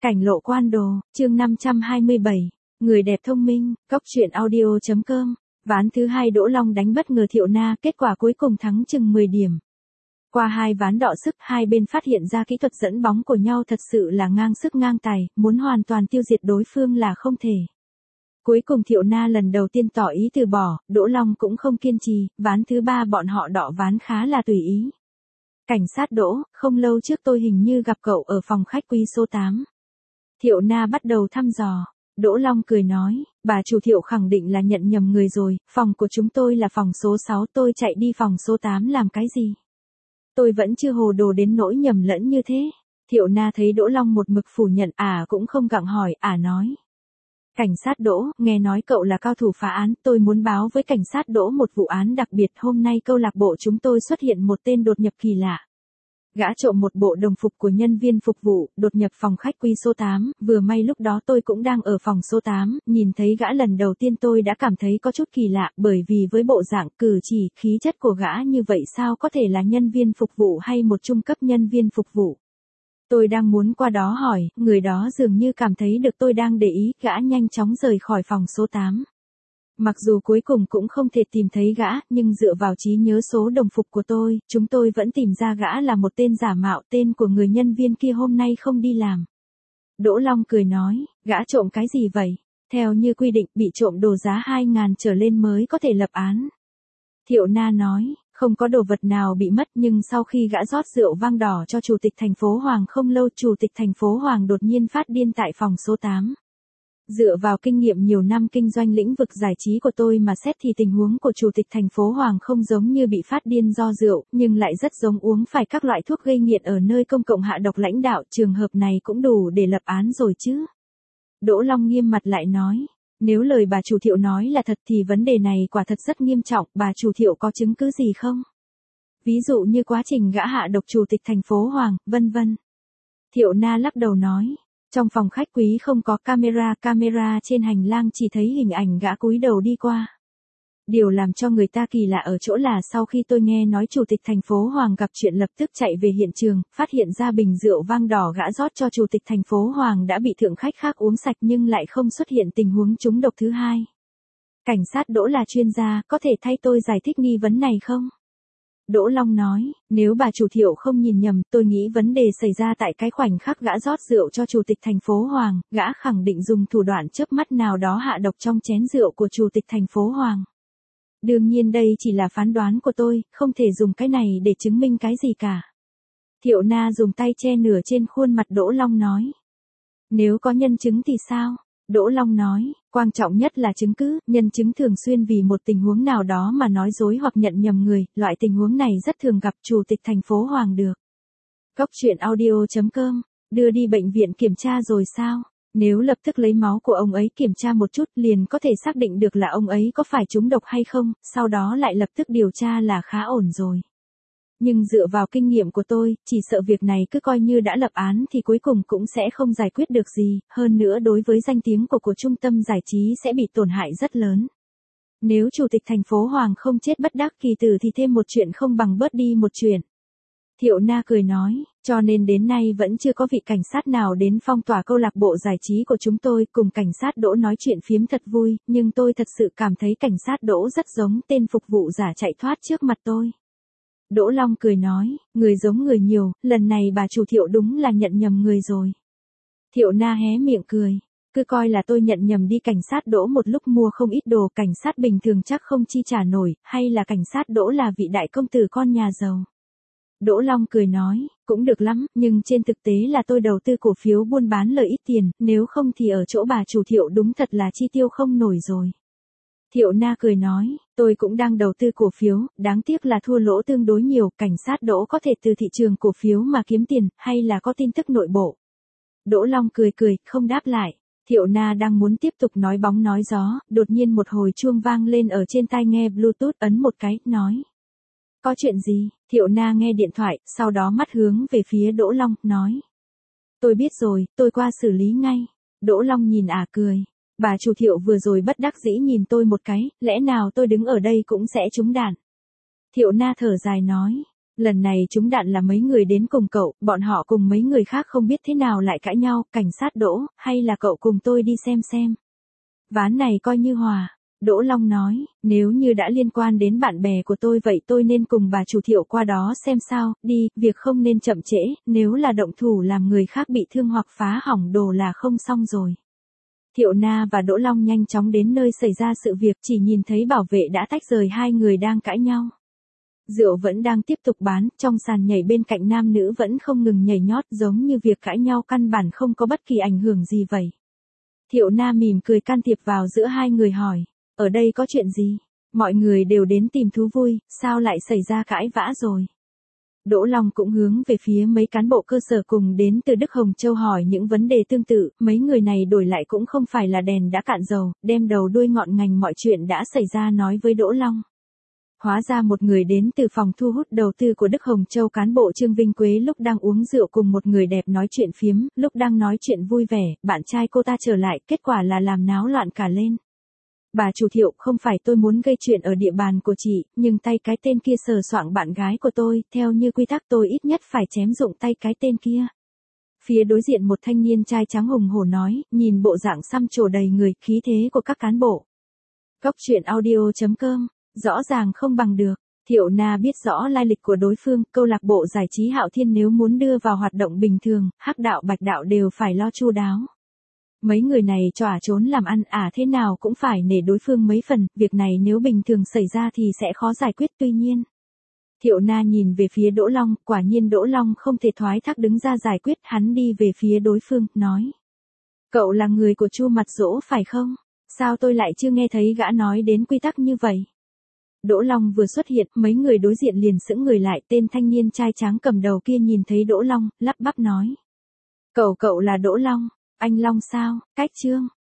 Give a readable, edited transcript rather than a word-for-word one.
Cảnh lộ quan đồ, chương 527, người đẹp thông minh, cóc truyện audio.com. Ván thứ 2 Đỗ Long đánh bất ngờ Thiệu Na, kết quả cuối cùng thắng chừng 10 điểm. Qua 2 ván đọ sức, hai bên phát hiện ra kỹ thuật dẫn bóng của nhau thật sự là ngang sức ngang tài, muốn hoàn toàn tiêu diệt đối phương là không thể. Cuối cùng Thiệu Na lần đầu tiên tỏ ý từ bỏ, Đỗ Long cũng không kiên trì, ván thứ 3 bọn họ đọ ván khá là tùy ý. Cảnh sát Đỗ, không lâu trước tôi hình như gặp cậu ở phòng khách quý số 8. Thiệu Na bắt đầu thăm dò. Đỗ Long cười nói, bà chủ Thiệu khẳng định là nhận nhầm người rồi, phòng của chúng tôi là phòng số 6, tôi chạy đi phòng số 8 làm cái gì? Tôi vẫn chưa hồ đồ đến nỗi nhầm lẫn như thế. Thiệu Na thấy Đỗ Long một mực phủ nhận, cũng không gặng hỏi, nói. Cảnh sát Đỗ, nghe nói cậu là cao thủ phá án, tôi muốn báo với cảnh sát Đỗ một vụ án đặc biệt, hôm nay câu lạc bộ chúng tôi xuất hiện một tên đột nhập kỳ lạ. Gã trộm một bộ đồng phục của nhân viên phục vụ, đột nhập phòng khách quý số 8, vừa may lúc đó tôi cũng đang ở phòng số 8, nhìn thấy gã lần đầu tiên tôi đã cảm thấy có chút kỳ lạ, bởi vì với bộ dạng, cử chỉ, khí chất của gã như vậy sao có thể là nhân viên phục vụ hay một trung cấp nhân viên phục vụ. Tôi đang muốn qua đó hỏi, người đó dường như cảm thấy được tôi đang để ý, gã nhanh chóng rời khỏi phòng số 8. Mặc dù cuối cùng cũng không thể tìm thấy gã, nhưng dựa vào trí nhớ số đồng phục của tôi, chúng tôi vẫn tìm ra gã là một tên giả mạo, tên của người nhân viên kia hôm nay không đi làm. Đỗ Long cười nói, gã trộm cái gì vậy? Theo như quy định, bị trộm đồ giá 2.000 trở lên mới có thể lập án. Thiệu Na nói, không có đồ vật nào bị mất, nhưng sau khi gã rót rượu vang đỏ cho chủ tịch thành phố Hoàng không lâu, chủ tịch thành phố Hoàng đột nhiên phát điên tại phòng số 8. Dựa vào kinh nghiệm nhiều năm kinh doanh lĩnh vực giải trí của tôi mà xét thì tình huống của chủ tịch thành phố Hoàng không giống như bị phát điên do rượu, nhưng lại rất giống uống phải các loại thuốc gây nghiện ở nơi công cộng hạ độc lãnh đạo, trường hợp này cũng đủ để lập án rồi chứ. Đỗ Long nghiêm mặt lại nói, nếu lời bà chủ Thiệu nói là thật thì vấn đề này quả thật rất nghiêm trọng, bà chủ Thiệu có chứng cứ gì không? Ví dụ như quá trình gã hạ độc chủ tịch thành phố Hoàng, vân vân. Thiệu Na lắc đầu nói, trong phòng khách quý không có camera trên hành lang chỉ thấy hình ảnh gã cúi đầu đi qua. Điều làm cho người ta kỳ lạ ở chỗ là sau khi tôi nghe nói chủ tịch thành phố Hoàng gặp chuyện lập tức chạy về hiện trường, phát hiện ra bình rượu vang đỏ gã rót cho chủ tịch thành phố Hoàng đã bị thượng khách khác uống sạch nhưng lại không xuất hiện tình huống trúng độc thứ hai. Cảnh sát Đỗ là chuyên gia, có thể thay tôi giải thích nghi vấn này không? Đỗ Long nói, nếu bà chủ Thiệu không nhìn nhầm, tôi nghĩ vấn đề xảy ra tại cái khoảnh khắc gã rót rượu cho chủ tịch thành phố Hoàng, gã khẳng định dùng thủ đoạn chớp mắt nào đó hạ độc trong chén rượu của chủ tịch thành phố Hoàng. Đương nhiên đây chỉ là phán đoán của tôi, không thể dùng cái này để chứng minh cái gì cả. Thiệu Na dùng tay che nửa trên khuôn mặt Đỗ Long nói. Nếu có nhân chứng thì sao? Đỗ Long nói, quan trọng nhất là chứng cứ, nhân chứng thường xuyên vì một tình huống nào đó mà nói dối hoặc nhận nhầm người, loại tình huống này rất thường gặp chủ tịch thành phố Hoàng được. Cóc truyện audio.com, đưa đi bệnh viện kiểm tra rồi sao? Nếu lập tức lấy máu của ông ấy kiểm tra một chút liền có thể xác định được là ông ấy có phải trúng độc hay không, sau đó lại lập tức điều tra là khá ổn rồi. Nhưng dựa vào kinh nghiệm của tôi, chỉ sợ việc này cứ coi như đã lập án thì cuối cùng cũng sẽ không giải quyết được gì, hơn nữa đối với danh tiếng của trung tâm giải trí sẽ bị tổn hại rất lớn. Nếu chủ tịch thành phố Hoàng không chết bất đắc kỳ tử thì thêm một chuyện không bằng bớt đi một chuyện. Thiệu Na cười nói, cho nên đến nay vẫn chưa có vị cảnh sát nào đến phong tỏa câu lạc bộ giải trí của chúng tôi, cùng cảnh sát Đỗ nói chuyện phiếm thật vui, nhưng tôi thật sự cảm thấy cảnh sát Đỗ rất giống tên phục vụ giả chạy thoát trước mặt tôi. Đỗ Long cười nói, người giống người nhiều, lần này bà chủ Thiệu đúng là nhận nhầm người rồi. Thiệu Na hé miệng cười, cứ coi là tôi nhận nhầm đi, cảnh sát Đỗ một lúc mua không ít đồ, cảnh sát bình thường chắc không chi trả nổi, hay là cảnh sát Đỗ là vị đại công tử con nhà giàu. Đỗ Long cười nói, cũng được lắm, nhưng trên thực tế là tôi đầu tư cổ phiếu buôn bán lợi ít tiền, nếu không thì ở chỗ bà chủ Thiệu đúng thật là chi tiêu không nổi rồi. Thiệu Na cười nói, tôi cũng đang đầu tư cổ phiếu, đáng tiếc là thua lỗ tương đối nhiều, cảnh sát Đỗ có thể từ thị trường cổ phiếu mà kiếm tiền, hay là có tin tức nội bộ. Đỗ Long cười, không đáp lại. Thiệu Na đang muốn tiếp tục nói bóng nói gió, đột nhiên một hồi chuông vang lên ở trên tai nghe Bluetooth, ấn một cái, nói. Có chuyện gì? Thiệu Na nghe điện thoại, sau đó mắt hướng về phía Đỗ Long, nói. Tôi biết rồi, tôi qua xử lý ngay. Đỗ Long nhìn cười. Bà chủ Thiệu vừa rồi bất đắc dĩ nhìn tôi một cái, lẽ nào tôi đứng ở đây cũng sẽ trúng đạn. Thiệu Na thở dài nói, Lần này trúng đạn là mấy người đến cùng cậu, bọn họ cùng mấy người khác không biết thế nào lại cãi nhau, cảnh sát Đỗ, hay là cậu cùng tôi đi xem. Ván này coi như hòa. Đỗ Long nói, nếu như đã liên quan đến bạn bè của tôi vậy tôi nên cùng bà chủ Thiệu qua đó xem sao, đi, việc không nên chậm trễ, nếu là động thủ làm người khác bị thương hoặc phá hỏng đồ là không xong rồi. Thiệu Na và Đỗ Long nhanh chóng đến nơi xảy ra sự việc, chỉ nhìn thấy bảo vệ đã tách rời hai người đang cãi nhau. Rượu vẫn đang tiếp tục bán, trong sàn nhảy bên cạnh nam nữ vẫn không ngừng nhảy nhót, giống như việc cãi nhau căn bản không có bất kỳ ảnh hưởng gì vậy. Thiệu Na mỉm cười can thiệp vào giữa hai người hỏi, ở đây có chuyện gì? Mọi người đều đến tìm thú vui, sao lại xảy ra cãi vã rồi? Đỗ Long cũng hướng về phía mấy cán bộ cơ sở cùng đến từ Đức Hồng Châu hỏi những vấn đề tương tự, mấy người này đổi lại cũng không phải là đèn đã cạn dầu, đem đầu đuôi ngọn ngành mọi chuyện đã xảy ra nói với Đỗ Long. Hóa ra một người đến từ phòng thu hút đầu tư của Đức Hồng Châu, cán bộ Trương Vinh Quế lúc đang uống rượu cùng một người đẹp nói chuyện phiếm, lúc đang nói chuyện vui vẻ, bạn trai cô ta trở lại, kết quả là làm náo loạn cả lên. Bà chủ Thiệu, không phải tôi muốn gây chuyện ở địa bàn của chị, nhưng tay cái tên kia sờ soạng bạn gái của tôi, theo như quy tắc tôi ít nhất phải chém rụng tay cái tên kia. Phía đối diện một thanh niên trai trắng hùng hổ nói, nhìn bộ dạng xăm trổ đầy người, khí thế của các cán bộ. Góc truyện audio.com, rõ ràng không bằng được. Thiệu Na biết rõ lai lịch của đối phương, câu lạc bộ giải trí Hạo Thiên nếu muốn đưa vào hoạt động bình thường, hắc đạo bạch đạo đều phải lo chu đáo. Mấy người này trỏa trốn làm ăn thế nào cũng phải nể đối phương mấy phần, việc này nếu bình thường xảy ra thì sẽ khó giải quyết tuy nhiên. Thiệu Na nhìn về phía Đỗ Long, quả nhiên Đỗ Long không thể thoái thác đứng ra giải quyết, hắn đi về phía đối phương, nói. Cậu là người của Chu Mặt Dỗ phải không? Sao tôi lại chưa nghe thấy gã nói đến quy tắc như vậy? Đỗ Long vừa xuất hiện, mấy người đối diện liền sững người lại, tên thanh niên trai tráng cầm đầu kia nhìn thấy Đỗ Long, lắp bắp nói. Cậu là Đỗ Long, anh Long sao, cách Trương.